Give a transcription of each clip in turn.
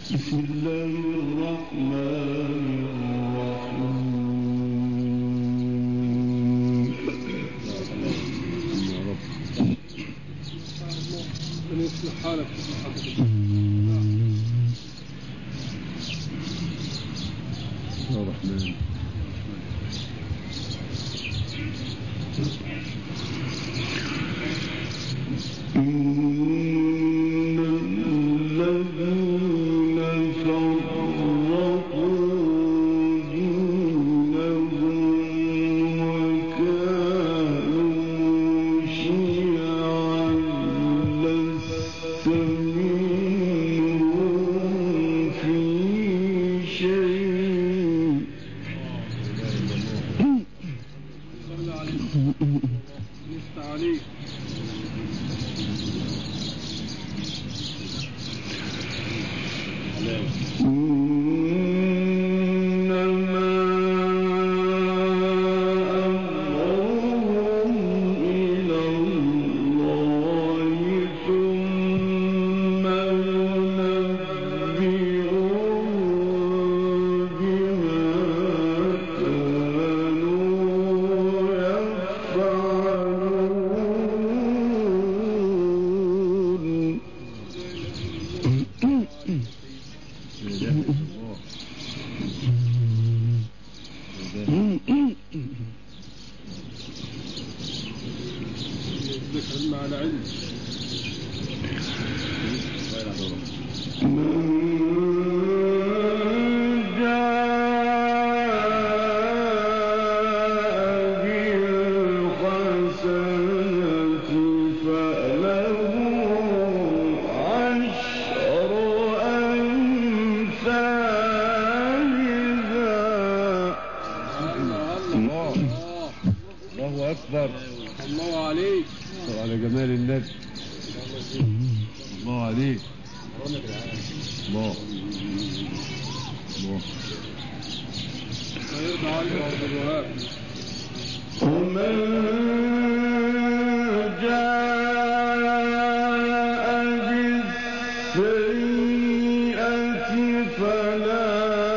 بسم الله الرحمن الرحيم. يا رب من يصلح حالك يا رحمن. إن الذين فرقوا دينهم وكانوا شيعا لست منهم في شيء. صلى عليك نفت عليك إنما أمرهم إلى الله ثم ينبئهم بما كانوا يفعلون. لا إله إلا الله. ذكر مع العلم من جاء بالحسنة فله عشر أمثالها. الله أكبر. الله عليك صل على جمال النبي. الله عليك. الله الله. لا يرضى عنك يا عبد الوهاب. ومن جاء بالسيئة فلا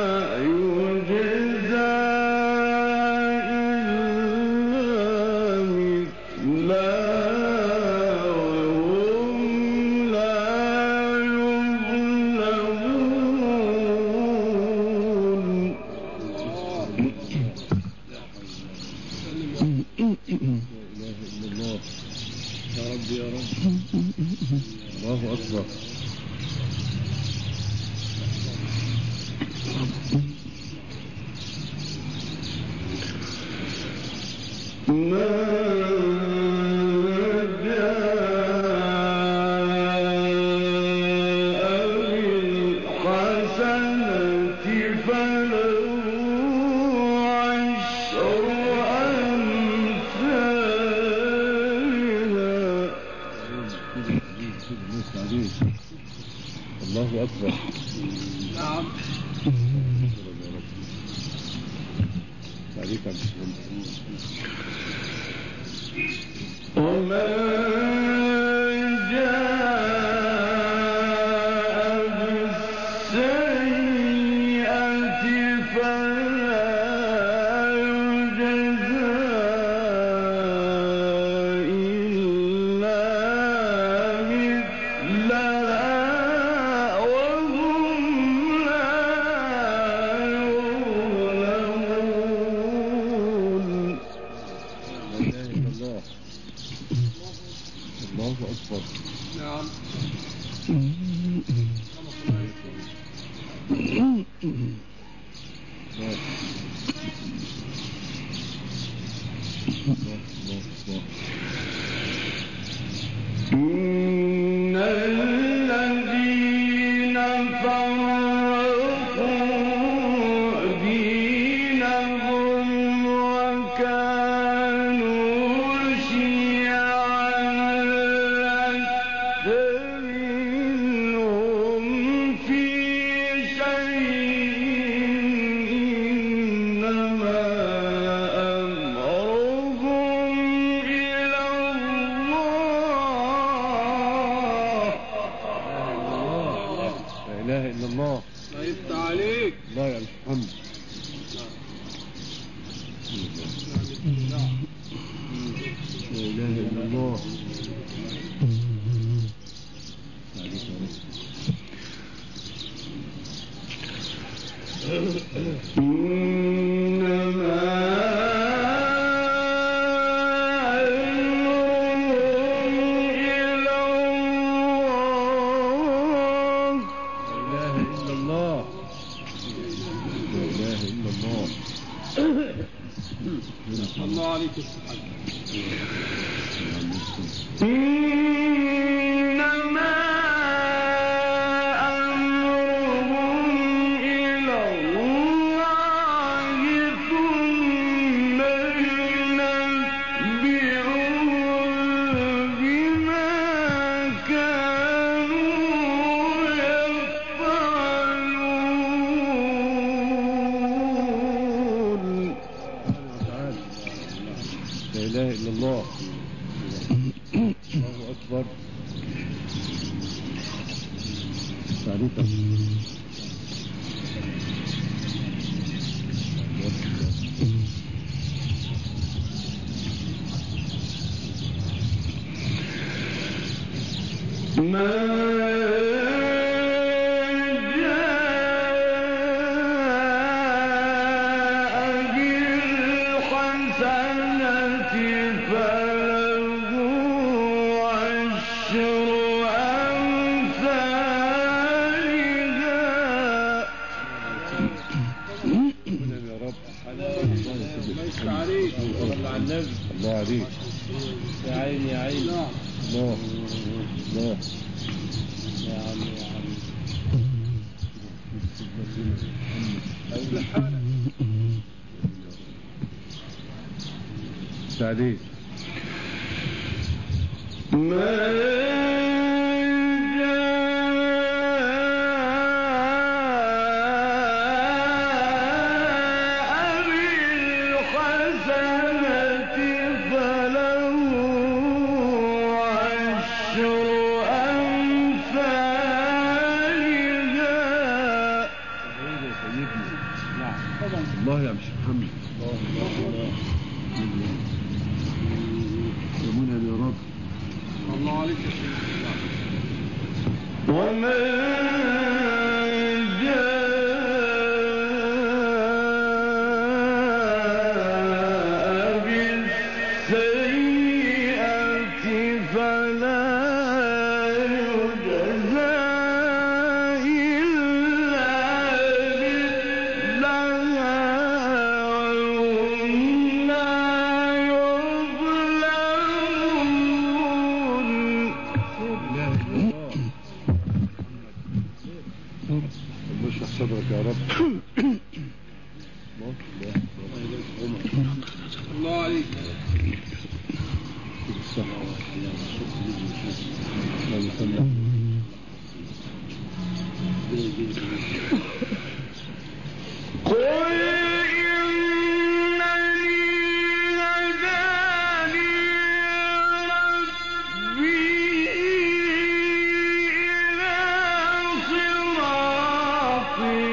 يجزى إلا مثلها وهم لا يظلمون. لا إله إلا الله. يا رب يا رب. الله أكبر. الله أكبر. نعم عليك عبد السلام. ومن جاء بالسيئة فلا يجزى إلا مثلها وهم لا يظلمون. لا إله إلا الله. الله أكبر. نعم إن الذين فرقوا دينهم وكانوا شيعا لست منهم في شيء. إنما أمرهم إلى الله لا إله إلا الله. الله عليك السبحان. إنما أمرهم إلى الله ثم ينبئهم بما كانوا يفعلون. لا إله إلا الله. الله أكبر. تعريفا ما الله عليك. يا عيني يا عيني. الله الله يا عم يا عم. تعليق الله يا مش محمد. الله يا منعم يا رب. الله عليك يا شيخ. ومن جاء بالسيئة فلا يجزى إلا مثلها وهم لا يظلمون. الله اشرح صدرك يا رب. الله عليك. قل إنني هداني ربي إلى صراط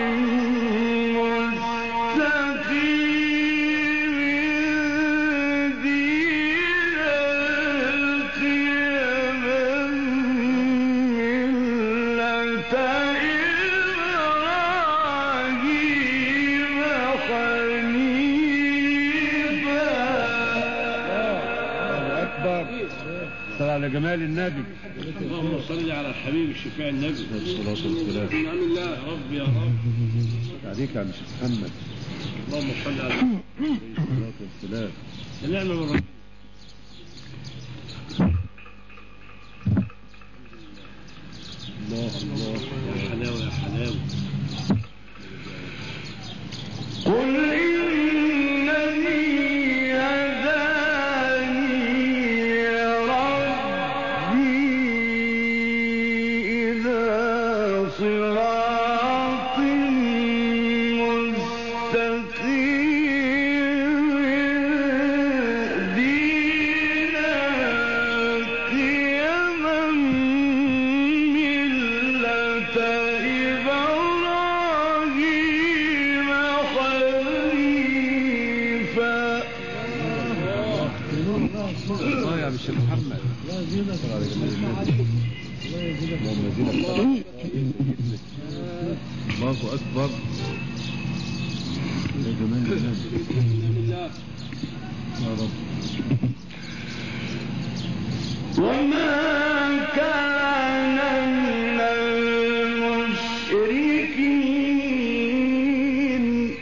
مستقيم دينا قيما ملة إبراهيم حنيفا. الله أكبر. صل على جمال النبي. اللهم صل على الحبيب الشفيع النبي. الصلاة والسلام. نعم الله يا رب يا رب. عليك يا مش محمد. اللهم صل على الصلاة والسلام. نعم بالرب. الله الله يا حلاوة يا حلاوة. قل إنني هداني ربي إلى صراط مستقيم الله يا باشا محمد. الله يزيدك. الله يزيدك. الله أكبر. يا جمال الله. يا رب. وما كان من المشركين.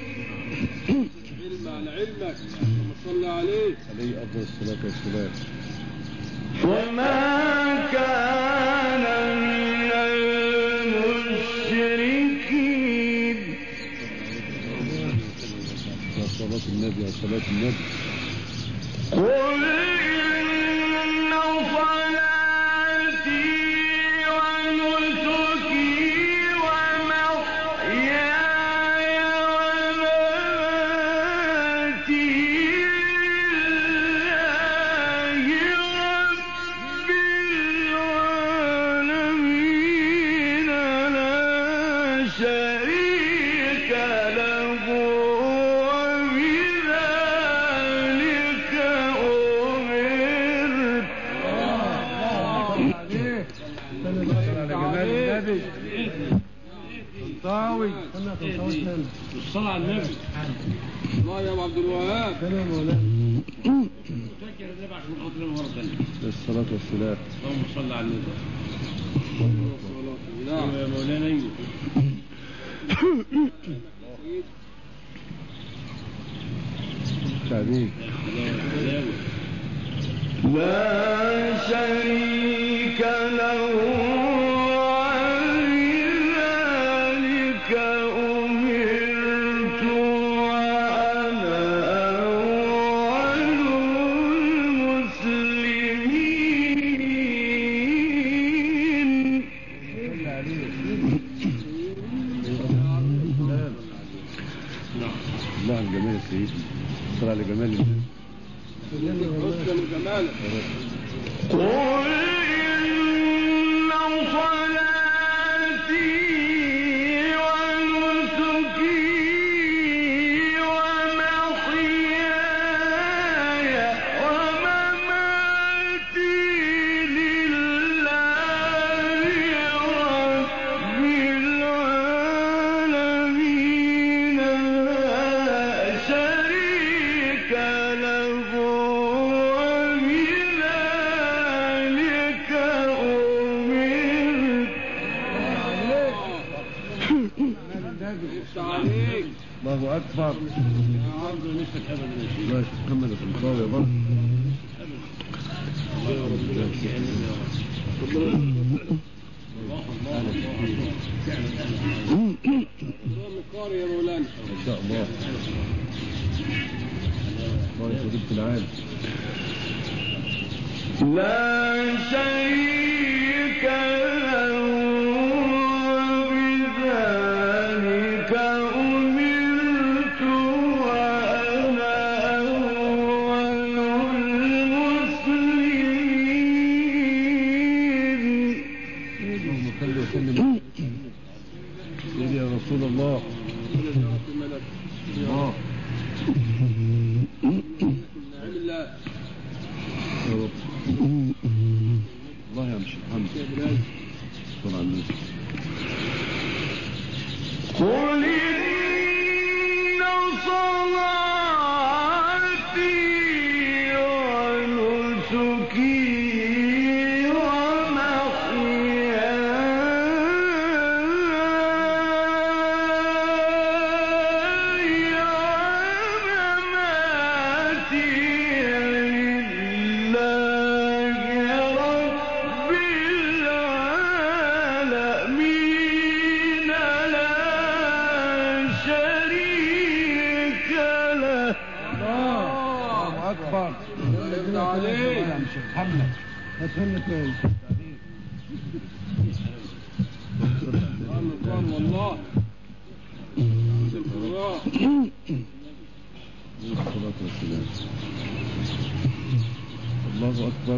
علم على علمك. صل عليه. عليه أفضل الصلاة والسلام. وما كان من المشركين. يا صلاة النبي يا صلاة النبي. قل إن صلاتي ونسكي ومحياي ومماتي طنطاوي. الصلاة على النبي. الله يا ابو عبد الوهاب. سلام مولانا. فكر ذبح من خاطر مرة ثانية. الصلاة والسلام. اللهم صل على النبي. نعم يا مولانا. تعبيك. لا شريك له ولذلك أمرت وأنا أول المسلمين. الله الجمال السيد. صلى على جمال الله. حسن جمالك. قل إن صلاتي ونسكي ومحياي ومماتي لله رب العالمين لا شريك له وبذلك أمرت. عليك. الله أكبر. يا عبد نفسك ابدا يا شيخ. الله يشفي محمد الطنطاوي يا بابا. قاري يا مولانا. ما شاء الله. الله يخليك في العالم. لا شريك له وبذلك أمرت وأنا أول المسلمين. اللهم صل وسلم يا رسول الله. الله. يا رب. الله يا مش محمد. صل على النبي. قل إن صلاتي ونسكي والله الصلاة والسلام. الله أكبر.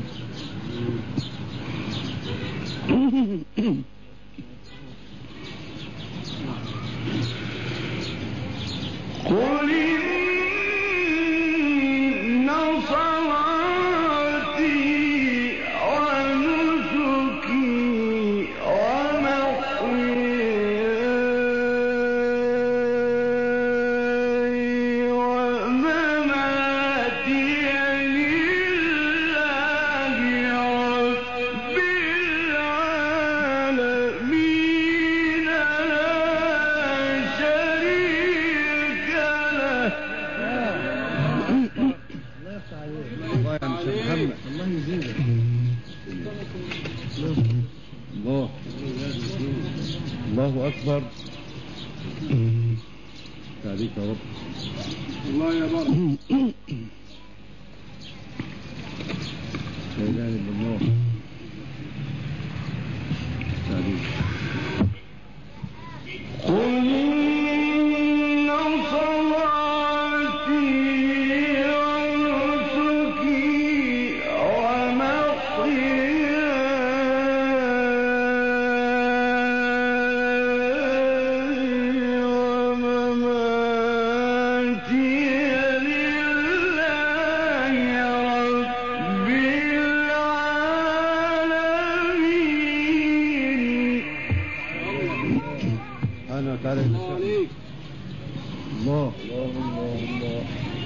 قل إن صلاتي الله يا مش محمد الله يزيدك الله الله أكبر عليك يا رب الله يا بابا لا إله إلا الله عليك قل إن صلاتي ونسكي ومحياي ومماتي لله رب العالمين. سبحانه وتعالى الله عليك الله الله الله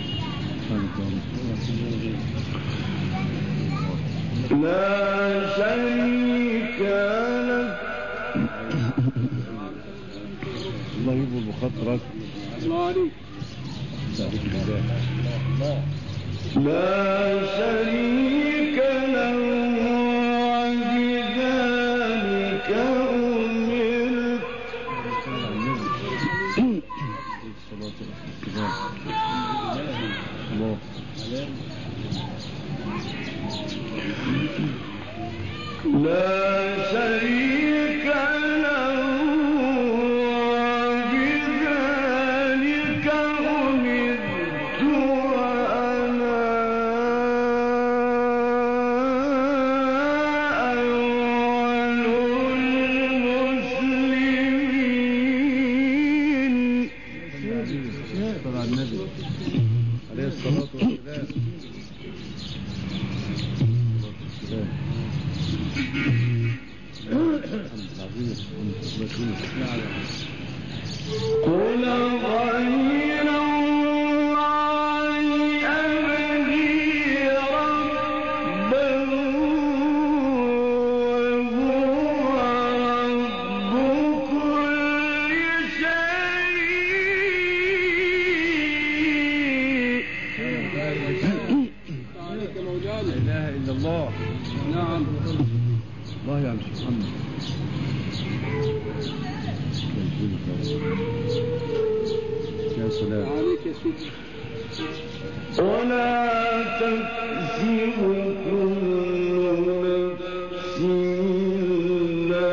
لا شريك لك الله يجبر بخاطرك الله عليك تعريف الله لا شريك له وبذلك أمرت. الصلاة والسلام الله لا شريك له وبذلك أمرت وأنا أول المسلمين. صلى على النبي عليه الصلاة والسلام قل غير الله أبغي ربا وهو رب كل شيء. عليك يا مولانا لا إله إلا الله نعم الله يا مش محمد يا سلام عليك يا سيدي ولا تكسب كل نفس إلا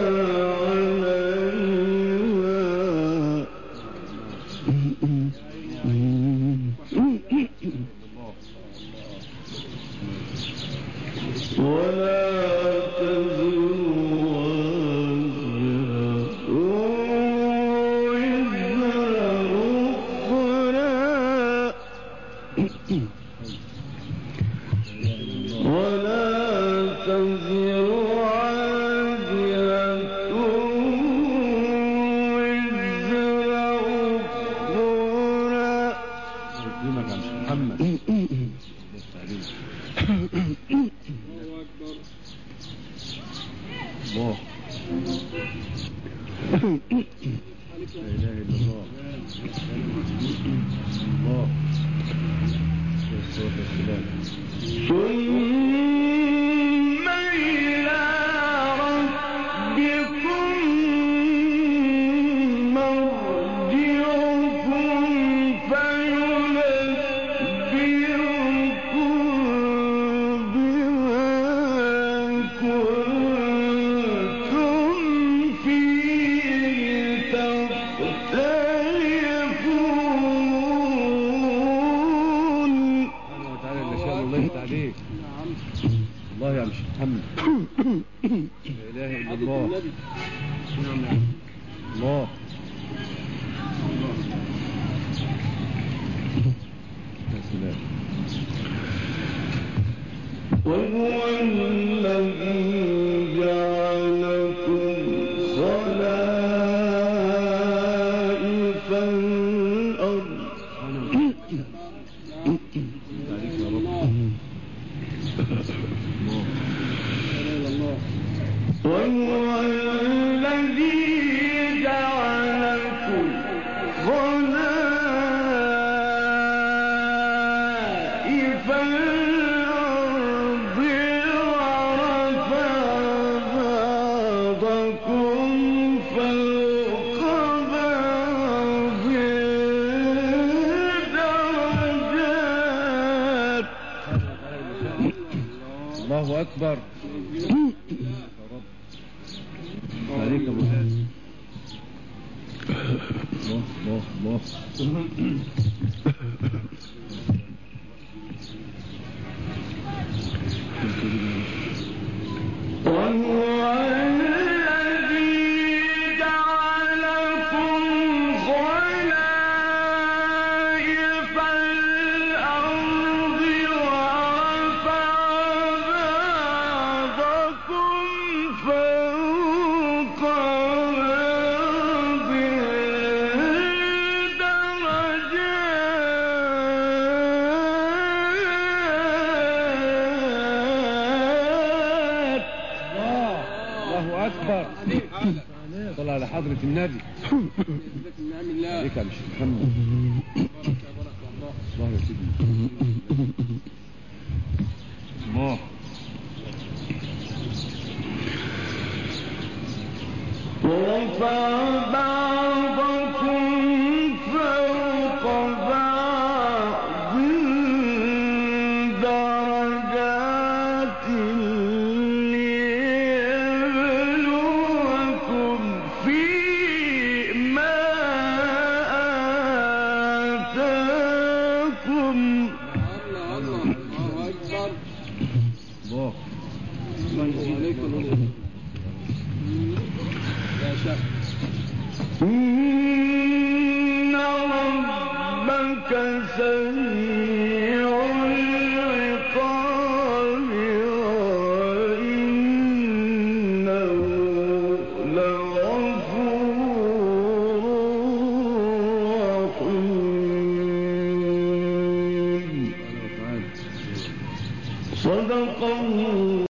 عليها ولا تزر الله لا إله إلا الله الله والصلاة والسلام ثم إلى ربكم مرجعكم فينبئكم بما كنتم فيه تختلفون. سبحانه وتعالى اللي شاء الله يفتح عليك نعم الله يا مش محمد لا إله إلا الله النبي نعم الله يا سلام وهو الذي جعلكم خلائف الأرض عليك يا رب الله وهو الذي جعلكم خلائف الأرض الله أكبر. يا رب عليك يا أبو حازم. الله الله الله. وهو الذي جعلكم خلائف الأرض ورفع بعضكم فوق بعض درجات. الله أكبر. طلع على حضرة النبي. عليك يا مش محمد. الله يا سيدي. الله. ورفع بعضكم فوق بعض درجات ليبلوكم فيما آتاكم. الله أكبر. الله. لا شك. إن ربك سريع العقاب وإنه لغفور رحيم. صدق الله.